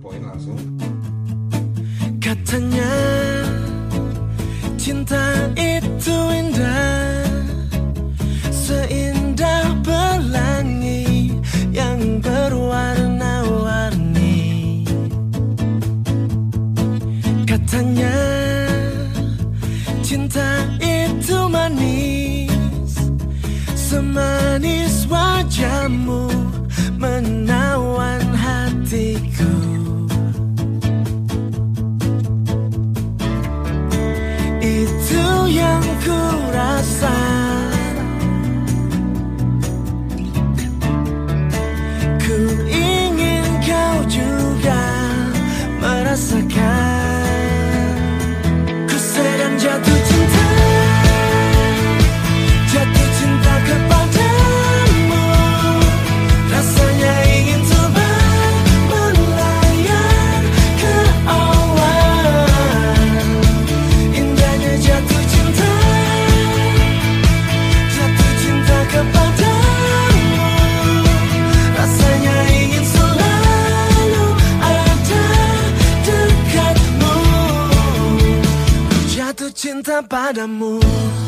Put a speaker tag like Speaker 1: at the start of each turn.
Speaker 1: poin langsung.
Speaker 2: Katanya cinta itu indah, seindah pelangi yang berwarna-warni. Katanya cinta itu manis, semanis wajahmu menawan hatiku. Itu yang ku rasa, ku ingin kau juga merasakan. Ku sedang jatuh cinta, jatuh cinta kepadamu. Rasanya ingin terbang melayang ke awan. Indahnya jatuh cinta kepadamu. Rasanya ingin selalu ada dekatmu. Jatuh cinta padamu.